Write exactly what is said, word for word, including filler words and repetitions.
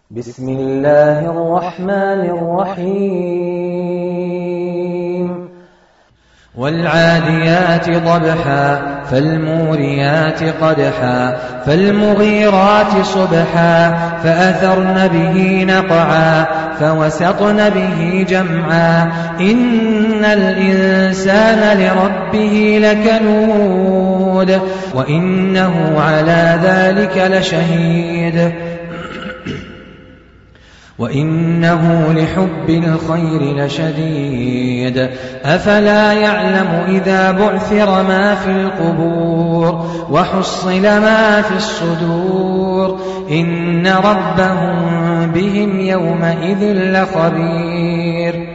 بسم الله الرحمن الرحيم والعاديات ضبحا فالموريات قدحا فالمغيرات صبحا فأثرن به نقعا فوسطن به جمعا إن الإنسان لربه لكنود وإنه على ذلك لشهيد وإنه لحب الخير لشديد أفلا يعلم إذا بعثر ما في القبور وحصل ما في الصدور إن ربهم بهم يومئذ لخبير